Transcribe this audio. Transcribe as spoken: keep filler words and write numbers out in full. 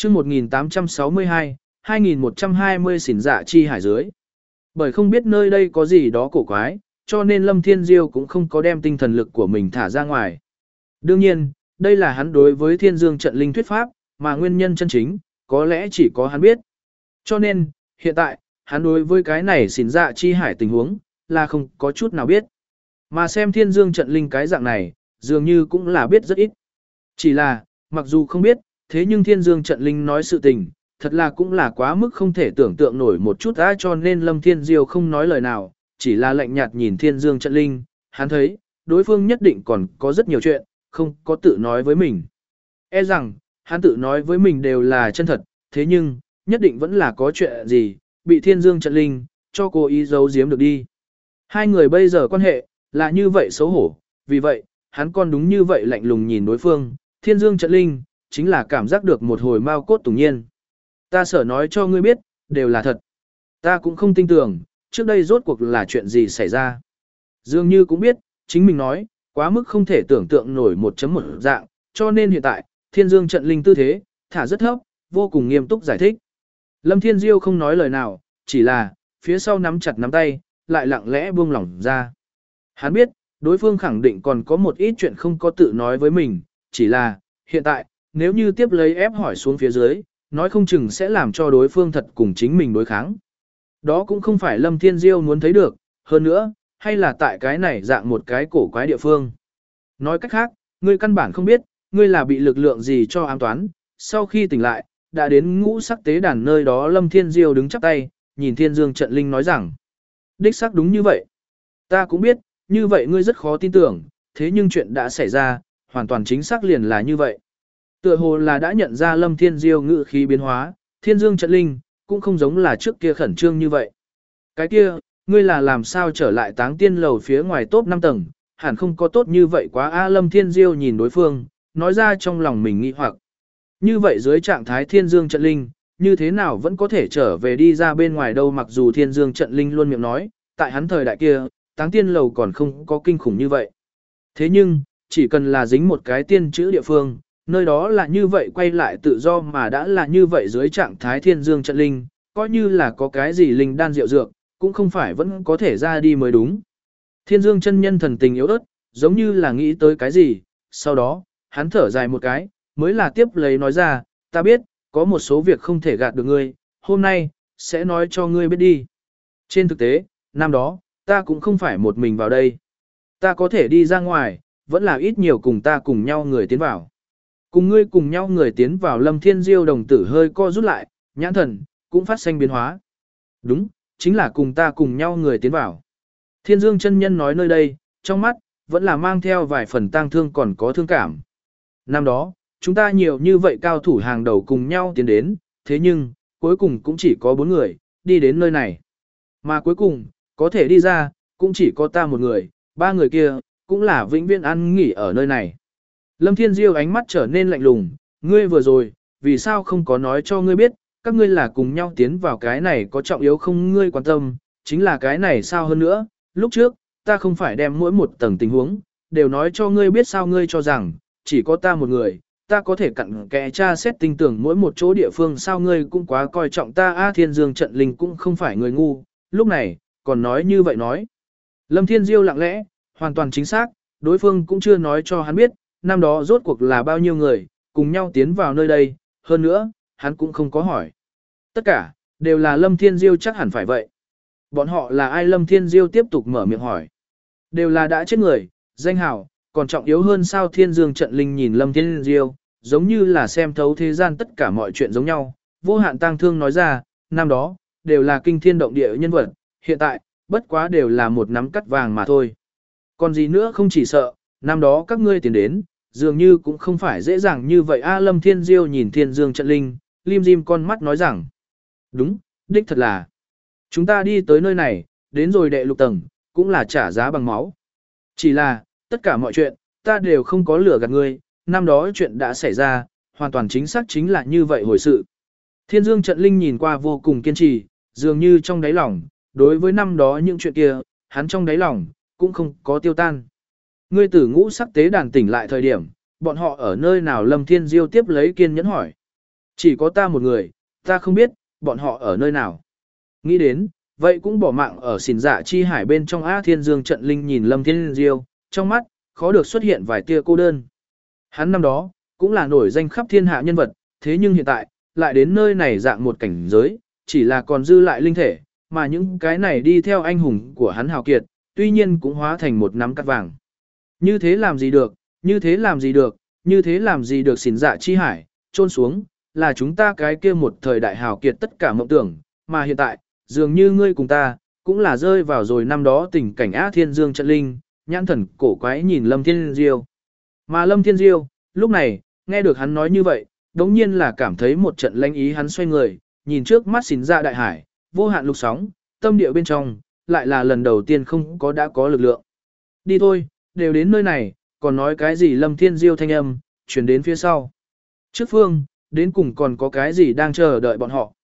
chương một nghìn tám trăm sáu mươi hai, hai nghìn một trăm hai mươi xỉn dạ chi hải dưới. Bởi không biết nơi đây có gì đó cổ quái, cho nên Lâm Thiên Diêu cũng không có đem tinh thần lực của mình thả ra ngoài. Đương nhiên, đây là hắn đối với Thiên Dương trận linh thuyết pháp, mà nguyên nhân chân chính, có lẽ chỉ có hắn biết. Cho nên, hiện tại, hắn đối với cái này xỉn dạ chi hải tình huống, là không có chút nào biết. Mà xem Thiên Dương trận linh cái dạng này, dường như cũng là biết rất ít. Chỉ là, mặc dù không biết, thế nhưng Thiên Dương trận linh nói sự tình, thật là cũng là quá mức không thể tưởng tượng nổi một chút đã, cho nên Lâm Thiên Diêu không nói lời nào, chỉ là lạnh nhạt nhìn Thiên Dương trận linh, hắn thấy, đối phương nhất định còn có rất nhiều chuyện, không có tự nói với mình. E rằng, hắn tự nói với mình đều là chân thật, thế nhưng, nhất định vẫn là có chuyện gì, bị Thiên Dương trận linh, cho cố ý giấu giếm được đi. Hai người bây giờ quan hệ, là như vậy xấu hổ, vì vậy, hắn còn đúng như vậy lạnh lùng nhìn đối phương, Thiên Dương trận linh, chính là cảm giác được một hồi mau cốt tủng nhiên. Ta sở nói cho ngươi biết, đều là thật. Ta cũng không tin tưởng, trước đây rốt cuộc là chuyện gì xảy ra. Dường như cũng biết, chính mình nói, quá mức không thể tưởng tượng nổi một chấm một dạng, cho nên hiện tại, Thiên Dương trận linh tư thế, thả rất thấp, vô cùng nghiêm túc giải thích. Lâm Thiên Diêu không nói lời nào, chỉ là, phía sau nắm chặt nắm tay, lại lặng lẽ buông lỏng ra. Hắn biết, đối phương khẳng định còn có một ít chuyện không có tự nói với mình, chỉ là, hiện tại, nếu như tiếp lấy ép hỏi xuống phía dưới, nói không chừng sẽ làm cho đối phương thật cùng chính mình đối kháng. Đó cũng không phải Lâm Thiên Diêu muốn thấy được, hơn nữa, hay là tại cái này dạng một cái cổ quái địa phương. Nói cách khác, ngươi căn bản không biết, ngươi là bị lực lượng gì cho ám toán, sau khi tỉnh lại, đã đến ngũ sắc tế đàn nơi đó. Lâm Thiên Diêu đứng chắp tay, nhìn Thiên Dương trận linh nói rằng, đích xác đúng như vậy. Ta cũng biết, như vậy ngươi rất khó tin tưởng, thế nhưng chuyện đã xảy ra, hoàn toàn chính xác liền là như vậy. Tựa hồ là đã nhận ra Lâm Thiên Diêu ngữ khí biến hóa, Thiên Dương trận linh, cũng không giống là trước kia khẩn trương như vậy. Cái kia, ngươi là làm sao trở lại Táng Tiên lầu phía ngoài top năm tầng, hẳn không có tốt như vậy quá a. Lâm Thiên Diêu nhìn đối phương, nói ra trong lòng mình nghi hoặc. Như vậy dưới trạng thái Thiên Dương trận linh, như thế nào vẫn có thể trở về đi ra bên ngoài đâu, mặc dù Thiên Dương trận linh luôn miệng nói, tại hắn thời đại kia, Táng Tiên lầu còn không có kinh khủng như vậy. Thế nhưng, chỉ cần là dính một cái tiên chữ địa phương, nơi đó là như vậy quay lại tự do, mà đã là như vậy dưới trạng thái Thiên Dương trận linh, coi như là có cái gì linh đan rượu dược, cũng không phải vẫn có thể ra đi mới đúng. Thiên Dương chân nhân thần tình yếu ớt, giống như là nghĩ tới cái gì, sau đó, hắn thở dài một cái, mới là tiếp lấy nói ra, ta biết, có một số việc không thể gạt được ngươi, hôm nay, sẽ nói cho ngươi biết đi. Trên thực tế, năm đó, ta cũng không phải một mình vào đây. Ta có thể đi ra ngoài, vẫn là ít nhiều cùng ta cùng nhau người tiến vào. Cùng ngươi cùng nhau người tiến vào. Lâm Thiên Diêu đồng tử hơi co rút lại, nhãn thần, cũng phát sinh biến hóa. Đúng, chính là cùng ta cùng nhau người tiến vào. Thiên Dương chân nhân nói nơi đây, trong mắt, vẫn là mang theo vài phần tang thương còn có thương cảm. Năm đó, chúng ta nhiều như vậy cao thủ hàng đầu cùng nhau tiến đến, thế nhưng, cuối cùng cũng chỉ có bốn người, đi đến nơi này. Mà cuối cùng, có thể đi ra, cũng chỉ có ta một người, ba người kia, cũng là vĩnh viễn ăn nghỉ ở nơi này. Lâm Thiên Diêu ánh mắt trở nên lạnh lùng, ngươi vừa rồi, vì sao không có nói cho ngươi biết, các ngươi là cùng nhau tiến vào cái này có trọng yếu không, ngươi quan tâm, chính là cái này sao hơn nữa, lúc trước, ta không phải đem mỗi một tầng tình huống, đều nói cho ngươi biết sao, ngươi cho rằng, chỉ có ta một người, ta có thể cặn kẽ tra xét tinh tưởng mỗi một chỗ địa phương sao, ngươi cũng quá coi trọng ta a. Thiên Dương trận linh cũng không phải người ngu, lúc này, còn nói như vậy nói. Lâm Thiên Diêu lặng lẽ, hoàn toàn chính xác, đối phương cũng chưa nói cho hắn biết, năm đó rốt cuộc là bao nhiêu người, cùng nhau tiến vào nơi đây, hơn nữa, hắn cũng không có hỏi. Tất cả, đều là Lâm Thiên Diêu chắc hẳn phải vậy. Bọn họ là ai? Lâm Thiên Diêu tiếp tục mở miệng hỏi. Đều là đã chết người, danh hào, còn trọng yếu hơn sao? Thiên Dương trận linh nhìn Lâm Thiên Diêu, giống như là xem thấu thế gian tất cả mọi chuyện giống nhau, vô hạn tang thương nói ra, năm đó, đều là kinh thiên động địa nhân vật, hiện tại, bất quá đều là một nắm cắt vàng mà thôi. Còn gì nữa không, chỉ sợ, năm đó các ngươi tiến đến, dường như cũng không phải dễ dàng như vậy a. Lâm Thiên Diêu nhìn Thiên Dương trận linh, lim dim con mắt nói rằng, đúng, đích thật là, chúng ta đi tới nơi này, đến rồi đệ lục tầng, cũng là trả giá bằng máu. Chỉ là, tất cả mọi chuyện, ta đều không có lừa gạt ngươi, năm đó chuyện đã xảy ra, hoàn toàn chính xác chính là như vậy hồi sự. Thiên Dương trận linh nhìn qua vô cùng kiên trì, dường như trong đáy lòng, đối với năm đó những chuyện kia, hắn trong đáy lòng, cũng không có tiêu tan. Ngươi tử ngũ sắc tế đàn tỉnh lại thời điểm, bọn họ ở nơi nào? Lâm Thiên Diêu tiếp lấy kiên nhẫn hỏi. Chỉ có ta một người, ta không biết, bọn họ ở nơi nào. Nghĩ đến, vậy cũng bỏ mạng ở xỉn dạ chi hải bên trong Á Thiên Dương trận linh nhìn Lâm Thiên Diêu, trong mắt, khó được xuất hiện vài tia cô đơn. Hắn năm đó, cũng là nổi danh khắp thiên hạ nhân vật, thế nhưng hiện tại, lại đến nơi này dạng một cảnh giới, chỉ là còn dư lại linh thể, mà những cái này đi theo anh hùng của hắn hào kiệt, tuy nhiên cũng hóa thành một nắm cát vàng. Như thế làm gì được, như thế làm gì được, như thế làm gì được xỉn dạ chi hải, trôn xuống, là chúng ta cái kia một thời đại hào kiệt tất cả mộng tưởng, mà hiện tại, dường như ngươi cùng ta, cũng là rơi vào rồi năm đó tình cảnh Á Thiên Dương trận linh, nhãn thần cổ quái nhìn Lâm Thiên Diêu. Mà Lâm Thiên Diêu, lúc này, nghe được hắn nói như vậy, đống nhiên là cảm thấy một trận lãnh ý hắn xoay người, nhìn trước mắt xỉn dạ đại hải, vô hạn lục sóng, tâm địa bên trong, lại là lần đầu tiên không có đã có lực lượng. Đi thôi, đều đến nơi này, còn nói cái gì Lâm Thiên Diêu thanh âm, chuyển đến phía sau. Trước phương, đến cùng còn có cái gì đang chờ đợi bọn họ.